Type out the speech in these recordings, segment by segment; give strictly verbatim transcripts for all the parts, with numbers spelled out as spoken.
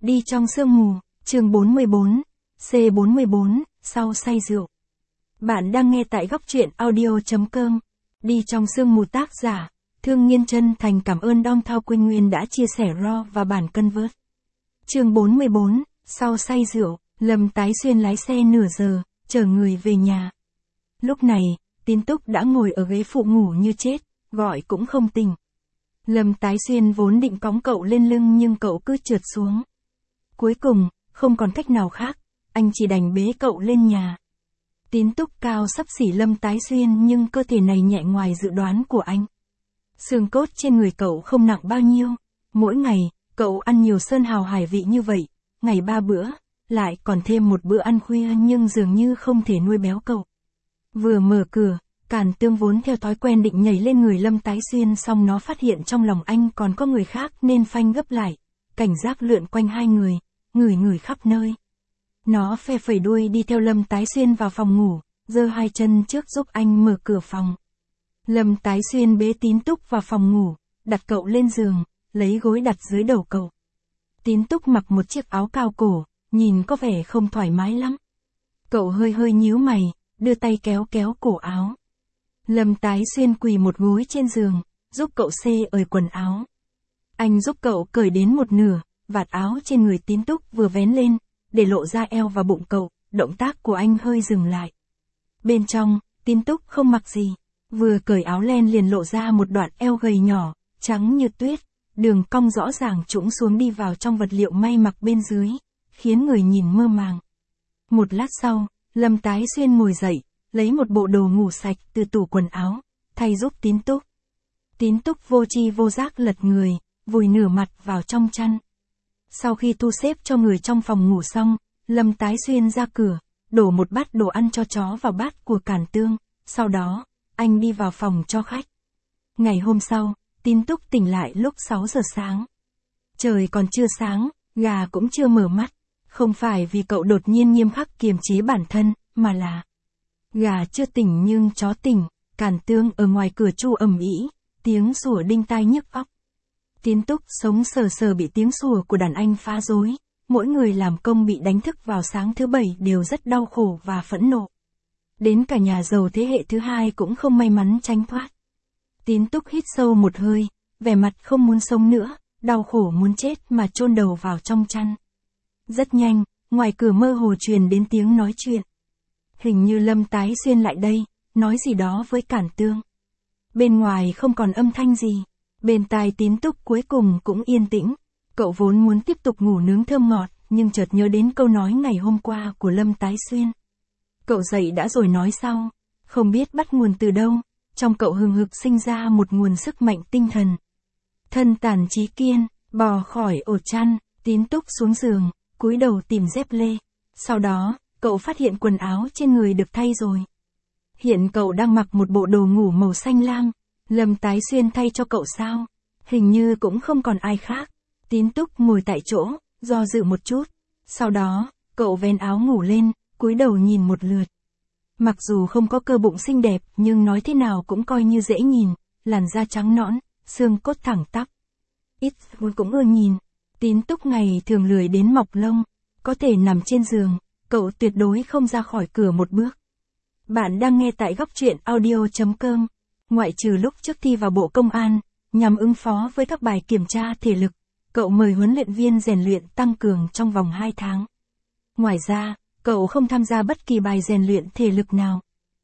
Đi trong sương mù, chương bốn mươi bốn, C bốn mươi bốn, sau say rượu. Bạn đang nghe tại góc truyện audio.com. Đi trong sương mù tác giả, Thương Nghiên chân thành cảm ơn Dong Thao Quyên Nguyên đã chia sẻ raw và bản convert. Chương bốn mươi bốn, sau say rượu, Lâm Tái Xuyên lái xe nửa giờ, chở người về nhà. Lúc này, Tín Túc đã ngồi ở ghế phụ ngủ như chết, gọi cũng không tỉnh. Lâm Tái Xuyên vốn định cõng cậu lên lưng nhưng cậu cứ trượt xuống. Cuối cùng, không còn cách nào khác, anh chỉ đành bế cậu lên nhà. Tín Túc cao xấp xỉ Lâm Tái Xuyên nhưng cơ thể này nhẹ ngoài dự đoán của anh. Xương cốt trên người cậu không nặng bao nhiêu, mỗi ngày, cậu ăn nhiều sơn hào hải vị như vậy, ngày ba bữa, lại còn thêm một bữa ăn khuya nhưng dường như không thể nuôi béo cậu. Vừa mở cửa, Càn Tương vốn theo thói quen định nhảy lên người Lâm Tái Xuyên xong nó phát hiện trong lòng anh còn có người khác nên phanh gấp lại, cảnh giác lượn quanh hai người, ngửi ngửi khắp nơi. Nó phe phẩy đuôi đi theo Lâm Tái Xuyên vào phòng ngủ, giơ hai chân trước giúp anh mở cửa phòng. Lâm Tái Xuyên bế Tín Túc vào phòng ngủ, đặt cậu lên giường, lấy gối đặt dưới đầu cậu. Tín Túc mặc một chiếc áo cao cổ, nhìn có vẻ không thoải mái lắm. Cậu hơi hơi nhíu mày, đưa tay kéo kéo cổ áo. Lâm Tái Xuyên quỳ một gối trên giường, giúp cậu xê ời quần áo. Anh giúp cậu cởi đến một nửa, vạt áo trên người Tín Túc vừa vén lên, để lộ ra eo và bụng cậu, động tác của anh hơi dừng lại. Bên trong, Tín Túc không mặc gì, vừa cởi áo len liền lộ ra một đoạn eo gầy nhỏ, trắng như tuyết, đường cong rõ ràng trũng xuống đi vào trong vật liệu may mặc bên dưới, khiến người nhìn mơ màng. Một lát sau, Lâm Tái Xuyên ngồi dậy, lấy một bộ đồ ngủ sạch từ tủ quần áo, thay giúp Tín Túc. Tín Túc vô tri vô giác lật người, vùi nửa mặt vào trong chăn. Sau khi thu xếp cho người trong phòng ngủ xong, Lâm Tái Xuyên ra cửa, đổ một bát đồ ăn cho chó vào bát của Càn Tương, sau đó, anh đi vào phòng cho khách. Ngày hôm sau, Tín Túc tỉnh lại lúc sáu giờ sáng. Trời còn chưa sáng, gà cũng chưa mở mắt, không phải vì cậu đột nhiên nghiêm khắc kiềm chế bản thân, mà là gà chưa tỉnh nhưng chó tỉnh. Càn Tương ở ngoài cửa tru ầm ĩ, tiếng sủa đinh tai nhức óc. Tín Túc sống sờ sờ bị tiếng sủa của đàn anh phá rối, mỗi người làm công bị đánh thức vào sáng thứ bảy đều rất đau khổ và phẫn nộ. Đến cả nhà giàu thế hệ thứ hai cũng không may mắn tránh thoát. Tín Túc hít sâu một hơi, vẻ mặt không muốn sống nữa, đau khổ muốn chết mà chôn đầu vào trong chăn. Rất nhanh, ngoài cửa mơ hồ truyền đến tiếng nói chuyện. Hình như Lâm Tái Xuyên lại đây, nói gì đó với Càn Tương. Bên ngoài không còn âm thanh gì, bên tai Tín Túc cuối cùng cũng yên tĩnh. Cậu vốn muốn tiếp tục ngủ nướng thơm ngọt, nhưng chợt nhớ đến câu nói ngày hôm qua của Lâm Tái Xuyên. Cậu dậy đã rồi nói sau, không biết bắt nguồn từ đâu, trong cậu hừng hực sinh ra một nguồn sức mạnh tinh thần. Thân tàn trí kiên, bò khỏi ổ chăn, Tín Túc xuống giường, cúi đầu tìm dép lê. Sau đó, cậu phát hiện quần áo trên người được thay rồi. Hiện cậu đang mặc một bộ đồ ngủ màu xanh lam. Lâm Tái Xuyên thay cho cậu sao? Hình như cũng không còn ai khác. Tín Túc ngồi tại chỗ, do dự một chút. Sau đó, cậu vén áo ngủ lên, cúi đầu nhìn một lượt. Mặc dù không có cơ bụng xinh đẹp nhưng nói thế nào cũng coi như dễ nhìn, làn da trắng nõn, xương cốt thẳng tắp. Ít cũng ưa nhìn. Tín Túc ngày thường lười đến mọc lông, có thể nằm trên giường, cậu tuyệt đối không ra khỏi cửa một bước. Bạn đang nghe tại góc truyện audio.com. Ngoại trừ lúc trước thi vào Bộ Công an, nhằm ứng phó với các bài kiểm tra thể lực, cậu mời huấn luyện viên rèn luyện tăng cường trong vòng hai tháng. Ngoài ra, cậu không tham gia bất kỳ bài rèn luyện thể lực nào.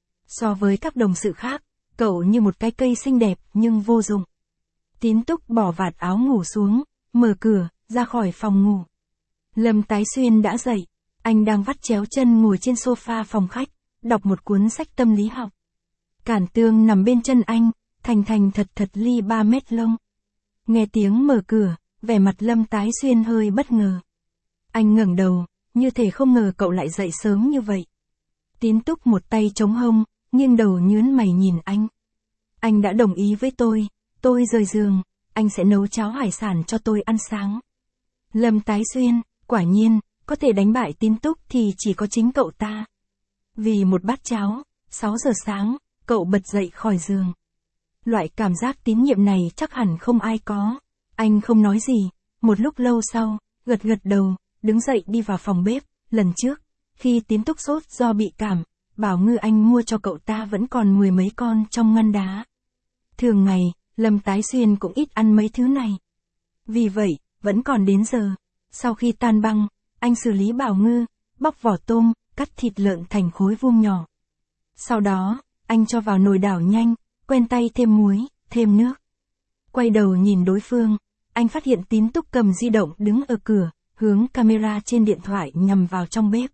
So với các đồng sự khác, cậu như một cái cây xinh đẹp nhưng vô dụng. Tín Túc bỏ vạt áo ngủ xuống, mở cửa, ra khỏi phòng ngủ. Lâm Tái Xuyên đã dậy, anh đang vắt chéo chân ngồi trên sofa phòng khách, đọc một cuốn sách tâm lý học. Càn Tương nằm bên chân anh, thành thành thật thật ly ba mét lông. Nghe tiếng mở cửa, vẻ mặt Lâm Tái Xuyên hơi bất ngờ. Anh ngẩng đầu, như thể không ngờ cậu lại dậy sớm như vậy. Tín Túc một tay chống hông, nghiêng đầu nhướng mày nhìn anh. Anh đã đồng ý với tôi, tôi rời giường, anh sẽ nấu cháo hải sản cho tôi ăn sáng. Lâm Tái Xuyên, quả nhiên, có thể đánh bại Tín Túc thì chỉ có chính cậu ta. Vì một bát cháo, sáu giờ sáng, cậu bật dậy khỏi giường. Loại cảm giác tín nhiệm này chắc hẳn không ai có. Anh không nói gì, một lúc lâu sau, gật gật đầu, đứng dậy đi vào phòng bếp. Lần trước, khi Tín Túc sốt do bị cảm, Bảo Ngư anh mua cho cậu ta vẫn còn mười mấy con trong ngăn đá. Thường ngày, Lâm Tái Xuyên cũng ít ăn mấy thứ này. Vì vậy, vẫn còn đến giờ. Sau khi tan băng, anh xử lý Bảo Ngư, bóc vỏ tôm, cắt thịt lợn thành khối vuông nhỏ. Sau đó, anh cho vào nồi đảo nhanh, quen tay thêm muối, thêm nước. Quay đầu nhìn đối phương, anh phát hiện Tín Túc cầm di động đứng ở cửa, hướng camera trên điện thoại nhằm vào trong bếp.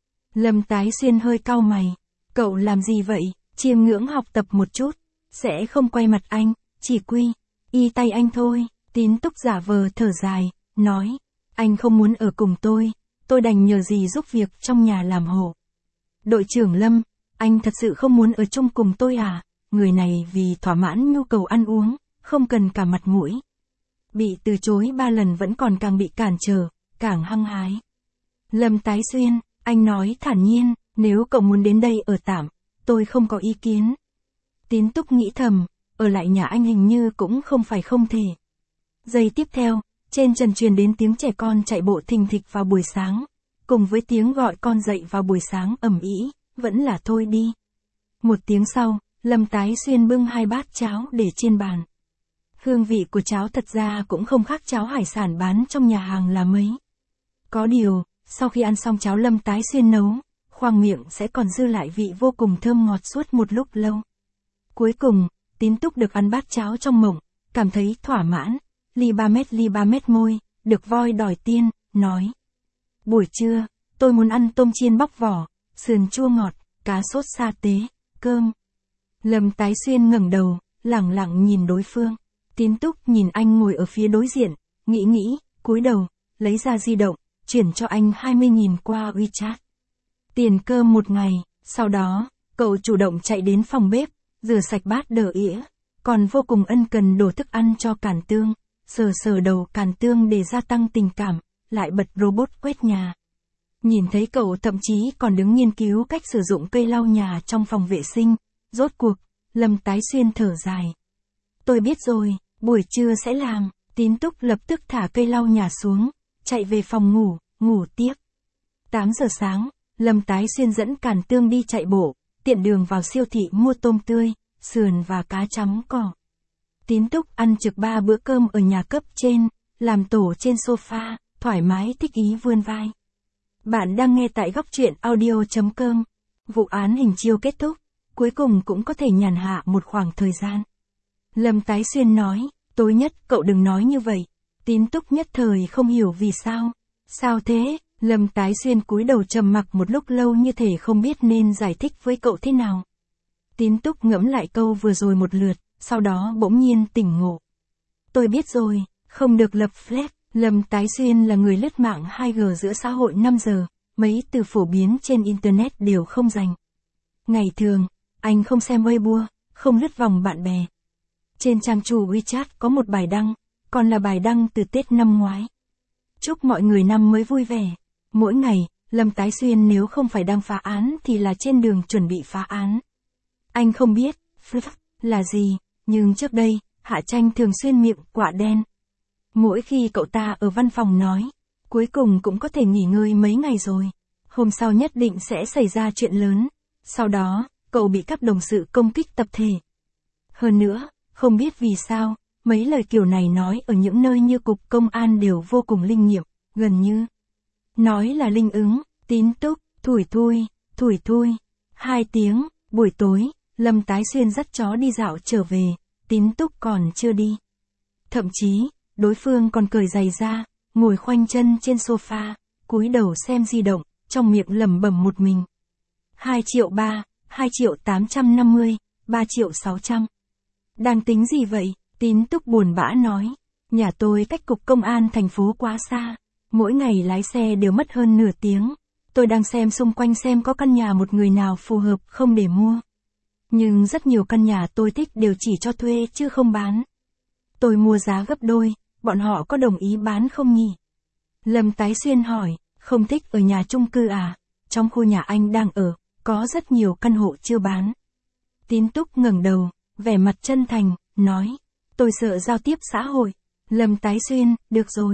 Lâm Tái Xuyên hơi cau mày. Cậu làm gì vậy? Chiêm ngưỡng học tập một chút. Sẽ không quay mặt anh, chỉ quy, y tay anh thôi. Tín Túc giả vờ thở dài, nói. Anh không muốn ở cùng tôi, tôi đành nhờ dì giúp việc trong nhà làm hộ. Đội trưởng Lâm, anh thật sự không muốn ở chung cùng tôi à? Người này vì thỏa mãn nhu cầu ăn uống, không cần cả mặt mũi. Bị từ chối ba lần vẫn còn càng bị cản trở, càng hăng hái. Lâm Tái Xuyên, anh nói thản nhiên, nếu cậu muốn đến đây ở tạm, tôi không có ý kiến. Tín Túc nghĩ thầm, ở lại nhà anh hình như cũng không phải không thể. Giây tiếp theo, trên trần truyền đến tiếng trẻ con chạy bộ thình thịch vào buổi sáng, cùng với tiếng gọi con dậy vào buổi sáng ầm ĩ, vẫn là thôi đi. Một tiếng sau, Lâm Tái Xuyên bưng hai bát cháo để trên bàn. Hương vị của cháo thật ra cũng không khác cháo hải sản bán trong nhà hàng là mấy. Có điều, sau khi ăn xong cháo Lâm Tái Xuyên nấu, khoang miệng sẽ còn dư lại vị vô cùng thơm ngọt suốt một lúc lâu. Cuối cùng, Tín Túc được ăn bát cháo trong mộng, cảm thấy thỏa mãn, ly ba mét ly ba mét môi, được voi đòi tiên, nói. Buổi trưa, tôi muốn ăn tôm chiên bóc vỏ, sườn chua ngọt, cá sốt sa tế, cơm. Lâm Tái Xuyên ngẩng đầu, lẳng lặng nhìn đối phương. Tín Túc nhìn anh ngồi ở phía đối diện, nghĩ nghĩ, cúi đầu, lấy ra di động, chuyển cho anh hai mươi nghìn qua WeChat. Tiền cơm một ngày, sau đó, cậu chủ động chạy đến phòng bếp, rửa sạch bát đỡ ĩa, còn vô cùng ân cần đổ thức ăn cho Càn Tương, sờ sờ đầu Càn Tương để gia tăng tình cảm, lại bật robot quét nhà. Nhìn thấy cậu thậm chí còn đứng nghiên cứu cách sử dụng cây lau nhà trong phòng vệ sinh, rốt cuộc, Lâm Tái Xuyên thở dài. Tôi biết rồi, buổi trưa sẽ làm. Tín Túc lập tức thả cây lau nhà xuống, chạy về phòng ngủ, ngủ tiếp. tám giờ sáng, Lâm Tái Xuyên dẫn Càn Tương đi chạy bộ, tiện đường vào siêu thị mua tôm tươi, sườn và cá chấm cỏ. Tín Túc ăn trực ba bữa cơm ở nhà cấp trên, làm tổ trên sofa, thoải mái thích ý vươn vai. Bạn đang nghe tại góc truyện audio chấm com. Vụ án hình chiếu kết thúc, cuối cùng cũng có thể nhàn hạ một khoảng thời gian. Lâm Tái Xuyên nói, tối nhất cậu đừng nói như vậy. Tín Túc nhất thời không hiểu vì sao. Sao thế? Lâm Tái Xuyên cúi đầu trầm mặc một lúc lâu như thể không biết nên giải thích với cậu thế nào. Tín Túc ngẫm lại câu vừa rồi một lượt, sau đó bỗng nhiên tỉnh ngộ. Tôi biết rồi, không được lập flag. Lâm Tái Xuyên là người lướt mạng hai G giữa xã hội năm giờ, mấy từ phổ biến trên Internet đều không dành. Ngày thường, anh không xem Weibo, không lướt vòng bạn bè. Trên trang chủ WeChat có một bài đăng, còn là bài đăng từ Tết năm ngoái. Chúc mọi người năm mới vui vẻ. Mỗi ngày, Lâm Tái Xuyên nếu không phải đang phá án thì là trên đường chuẩn bị phá án. Anh không biết, flag là gì, nhưng trước đây, Hạ Tranh thường xuyên miệng quạ đen. Mỗi khi cậu ta ở văn phòng nói, cuối cùng cũng có thể nghỉ ngơi mấy ngày rồi. Hôm sau nhất định sẽ xảy ra chuyện lớn. Sau đó, cậu bị các đồng sự công kích tập thể. Hơn nữa, không biết vì sao, mấy lời kiểu này nói ở những nơi như cục công an đều vô cùng linh nghiệm, gần như. Nói là linh ứng, Tín Túc, thủi thui, thủi thui. Hai tiếng, buổi tối, Lâm Tái Xuyên dắt chó đi dạo trở về, Tín Túc còn chưa đi. Thậm chí, đối phương còn cởi giày ra, ngồi khoanh chân trên sofa, cúi đầu xem di động, trong miệng lẩm bẩm một mình. hai triệu ba, hai triệu tám trăm năm mươi, ba triệu sáu trăm. Đang tính gì vậy? Tín Túc buồn bã nói. Nhà tôi cách cục công an thành phố quá xa. Mỗi ngày lái xe đều mất hơn nửa tiếng. Tôi đang xem xung quanh xem có căn nhà một người nào phù hợp không để mua. Nhưng rất nhiều căn nhà tôi thích đều chỉ cho thuê chứ không bán. Tôi mua giá gấp đôi, bọn họ có đồng ý bán không nhỉ? Lâm Tái Xuyên hỏi, không thích ở nhà chung cư à? Trong khu nhà anh đang ở, có rất nhiều căn hộ chưa bán. Tín Túc ngẩng đầu, vẻ mặt chân thành, nói, tôi sợ giao tiếp xã hội. Lâm Tái Xuyên, được rồi.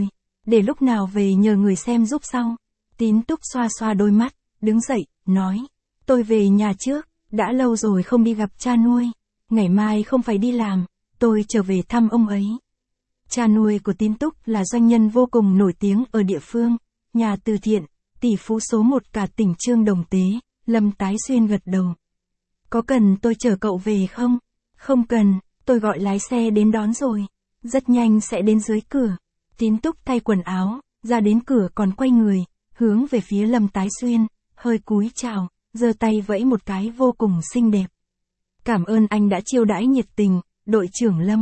để lúc nào về nhờ người xem giúp sau. Tín Túc xoa xoa đôi mắt, đứng dậy, nói, tôi về nhà trước, đã lâu rồi không đi gặp cha nuôi, ngày mai không phải đi làm, tôi trở về thăm ông ấy. Cha nuôi của Tín Túc là doanh nhân vô cùng nổi tiếng ở địa phương, nhà từ thiện, tỷ phú số một cả tỉnh Chương Đồng Tế. Lâm Tái Xuyên gật đầu. Có cần tôi chở cậu về không? Không cần, tôi gọi lái xe đến đón rồi. Rất nhanh sẽ đến dưới cửa. Tín Túc thay quần áo, ra đến cửa còn quay người, hướng về phía Lâm Tái Xuyên, hơi cúi chào, giơ tay vẫy một cái vô cùng xinh đẹp. Cảm ơn anh đã chiêu đãi nhiệt tình, đội trưởng Lâm.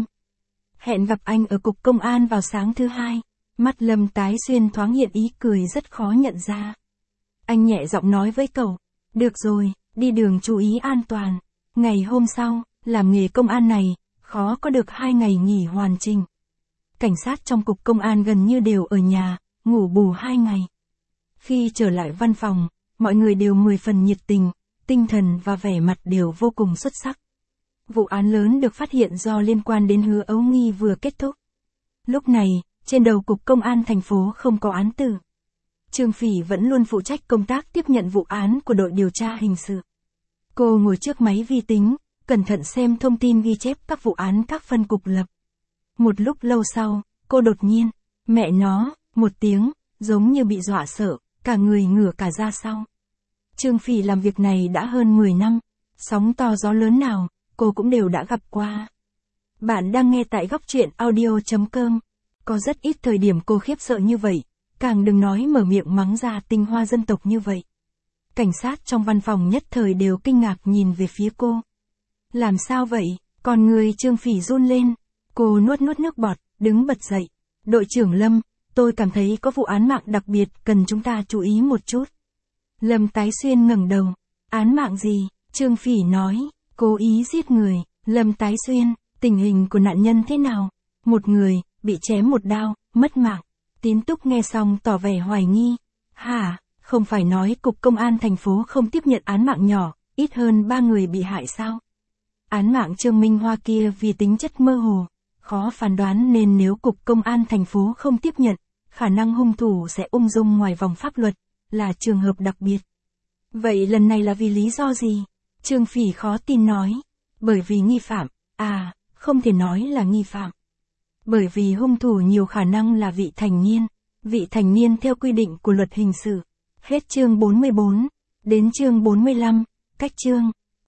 Hẹn gặp anh ở cục công an vào sáng thứ hai. Mắt Lâm Tái Xuyên thoáng hiện ý cười rất khó nhận ra. Anh nhẹ giọng nói với cậu, được rồi, đi đường chú ý an toàn. Ngày hôm sau, làm nghề công an này, khó có được hai ngày nghỉ hoàn chỉnh. Cảnh sát trong cục công an gần như đều ở nhà, ngủ bù hai ngày. Khi trở lại văn phòng, mọi người đều mười phần nhiệt tình, tinh thần và vẻ mặt đều vô cùng xuất sắc. Vụ án lớn được phát hiện do liên quan đến Hứa Ấu Nghi vừa kết thúc. Lúc này, trên đầu cục công an thành phố không có án tử. Trương Phỉ vẫn luôn phụ trách công tác tiếp nhận vụ án của đội điều tra hình sự. Cô ngồi trước máy vi tính, cẩn thận xem thông tin ghi chép các vụ án các phân cục lập. Một lúc lâu sau, cô đột nhiên, mẹ nó, một tiếng, giống như bị dọa sợ, cả người ngửa cả ra sau. Trương Phỉ làm việc này đã hơn mười năm, sóng to gió lớn nào, cô cũng đều đã gặp qua. Bạn đang nghe tại góc truyện audio chấm com. Có rất ít thời điểm cô khiếp sợ như vậy, càng đừng nói mở miệng mắng ra tinh hoa dân tộc như vậy. Cảnh sát trong văn phòng nhất thời đều kinh ngạc nhìn về phía cô. Làm sao vậy? Còn người Trương Phỉ run lên. Cô nuốt nuốt nước bọt, đứng bật dậy. Đội trưởng Lâm, tôi cảm thấy có vụ án mạng đặc biệt cần chúng ta chú ý một chút. Lâm Tái Xuyên ngẩng đầu. Án mạng gì? Trương Phỉ nói, cố ý giết người. Lâm Tái Xuyên, tình hình của nạn nhân thế nào? Một người, bị chém một đao, mất mạng. Tín Túc nghe xong tỏ vẻ hoài nghi. Hả, không phải nói cục công an thành phố không tiếp nhận án mạng nhỏ, ít hơn ba người bị hại sao? Án mạng Trương Minh Hoa kia vì tính chất mơ hồ, khó phán đoán nên nếu cục công an thành phố không tiếp nhận, khả năng hung thủ sẽ ung dung ngoài vòng pháp luật, là trường hợp đặc biệt. Vậy lần này là vì lý do gì? Trương Phỉ khó tin nói. Bởi vì nghi phạm, à, không thể nói là nghi phạm. Bởi vì hung thủ nhiều khả năng là vị thành niên, vị thành niên theo quy định của luật hình sự. Hết chương bốn mươi bốn, đến chương bốn mươi lăm, cách chương.